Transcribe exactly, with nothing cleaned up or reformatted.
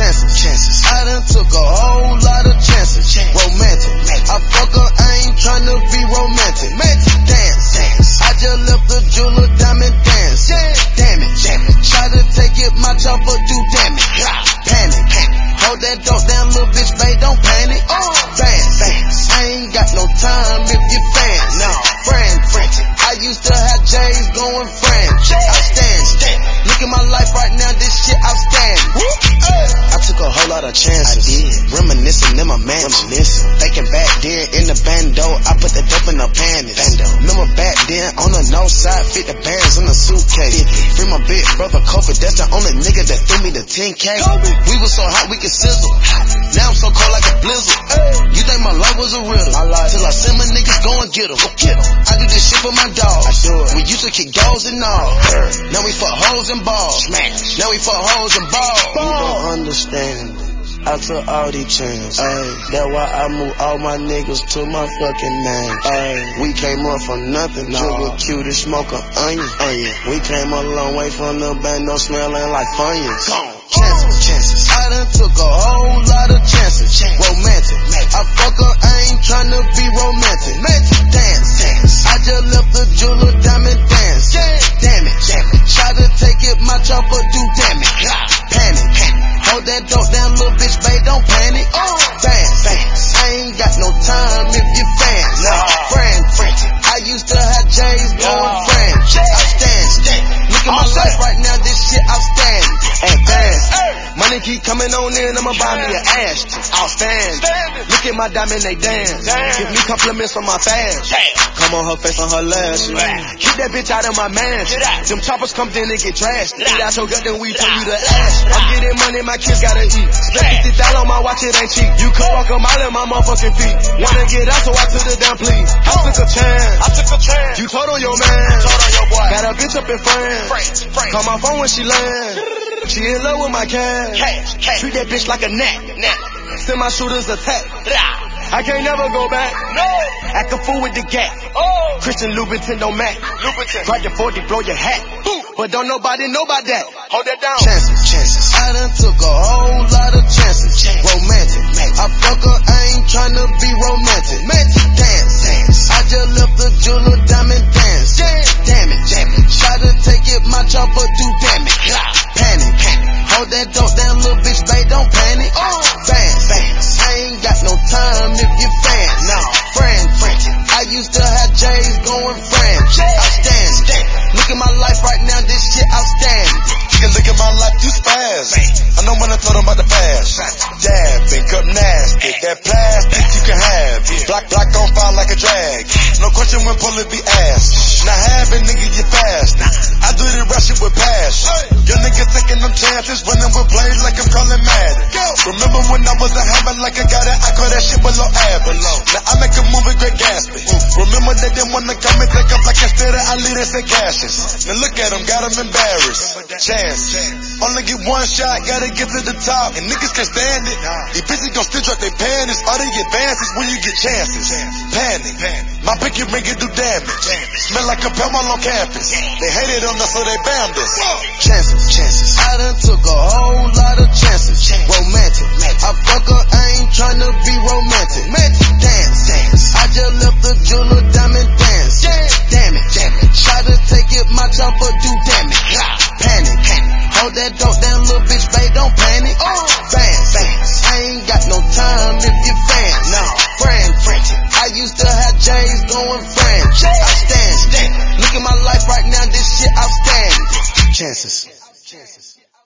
chances, chances. I done took a whole lot of chances. Romantic, I fuck her, I ain't tryna be romantic. Dance, dance. I just left the jeweler diamond dance. Damn it, damn it. Try to take it, my chopper do damage. Panic, panic. Hold that dope down, little bitch, babe, don't panic. Fans, fans. I ain't got no time if you fans. No, friend, frantic. I used to have J's going French. Outstanding. Look at my life right now, this shit outstanding. I took a whole lot of chances. I did. Reminiscing in my mansion. Thinking back then in the bando, I put the dope in the panties. Bando. Remember back then on the north side, fit the bands in the suitcase. Free my big brother Kobe, that's the only nigga that threw me the ten K. Kobe. We was so hot we could sizzle. Now I'm so cold like a blizzard. Hey. You think my life was a riddle? Till I send my niggas go and get 'em. Go get 'em. I do this shit for my dogs. I do it. We used to kick goals and all. Hey. Now we fuck hoes and balls. Smash. Now we fuck hoes and balls. Ball. You don't understand it. I took all these chances. That's why I moved all my niggas to my fucking name. Ay. We came up from nothing. No. Jiggle cute and smoke an onion. onion. We came a long way from the bando smelling like funyuns. Chances, chances. I done took a whole lot of chances. Romantic. I fuck her, I ain't tryna be romantic. Dance, dance. I just left the jeweler diamond dance. Damn it, damn it. Try to take it, my chopper do damage. Panic, panic. Hold that dope down, little bitch, babe, don't panic. Fans, fans. I ain't got no time if you fans. No, friend, frantic. I used to have J's going French. Outstanding. Look at my life right now, this shit outstanding. Advance. Money keep coming on in, I'ma buy me an Ashton. Outstanding. Look at my diamond, they dance. Give me compliments on my fans. Come on her face on her lashes. Keep that bitch out of my mansion. Them choppers come in and get trashed. Eat out your gut, then we turn you to ash. I'm getting money, my kids gotta eat. Spend fifty thousand on my watch, it ain't cheap. You could walk a mile in my motherfucking feet. Wanna get out, so I took it down, please. I took a chance. I took a chance. You told on your man. Told on your boy. Got a bitch up in France. Call my phone when she land. She in love with my cash. Cash, cash. Treat that bitch like a gnat. Send my shooters attack. I can't never go back. No. Act a fool with the gap. Oh. Christian Louboutin don't match. Louboutin. Grab the forty, blow your hat. Ooh. But don't nobody know about that. Hold that down. Chances, chances. I done took a whole lot of chances. Romantic. I fuck her, I ain't tryna be romantic. Dance, dance. I just left the jeweler diamond dance. Damn it, damn it. Try to take it, my chopper do damage. Panic, panic. Hold that dope down, little bitch, babe, don't panic. Fans, fans. I ain't got no time if you fans. No, friend, frantic. I used to have J's going French. Outstanding. Look at my life right now, this shit outstanding. You can look at my life, you spaz. I know when I told them about the fast. Dab, think up nasty. That plastic you can have. Black, black on fire like a drag. No question when pull it be ass. Now have it, nigga, you fast. I do the rush it with passion. Your nigga taking them chances, running with plays like I'm calling Madden. Remember when I was a hammer like I got it, I call that shit below average. Now I make a move with Great Gatsby. Remember they didn't wanna come and take up like instead of I lead and say cashes. Now look at them, got them embarrassed. Chance. Only get one shot, gotta get to the top. And niggas can't stand it. These bitches gon' still drop their panties. All they advances when you get chances. Panic. My pinky ring it do damage. Smell like a Pell on campus. They hated on us so they banned us. Chances, chances. I done took a whole lot of chances. Romantic. I fuck her, I ain't tryna be romantic. Dance, dance. I just left the jeweler diamond dance. Damn it, damn it. Try to take it, my chopper do damage. Panic, panic. Hold that dope down, little bitch, babe, don't panic. Fans, fans. I ain't got no time if you fans. No, friend, frantic. I used to have J's going French. Outstanding. Look at my life right now, this shit outstanding. Chances. Chances.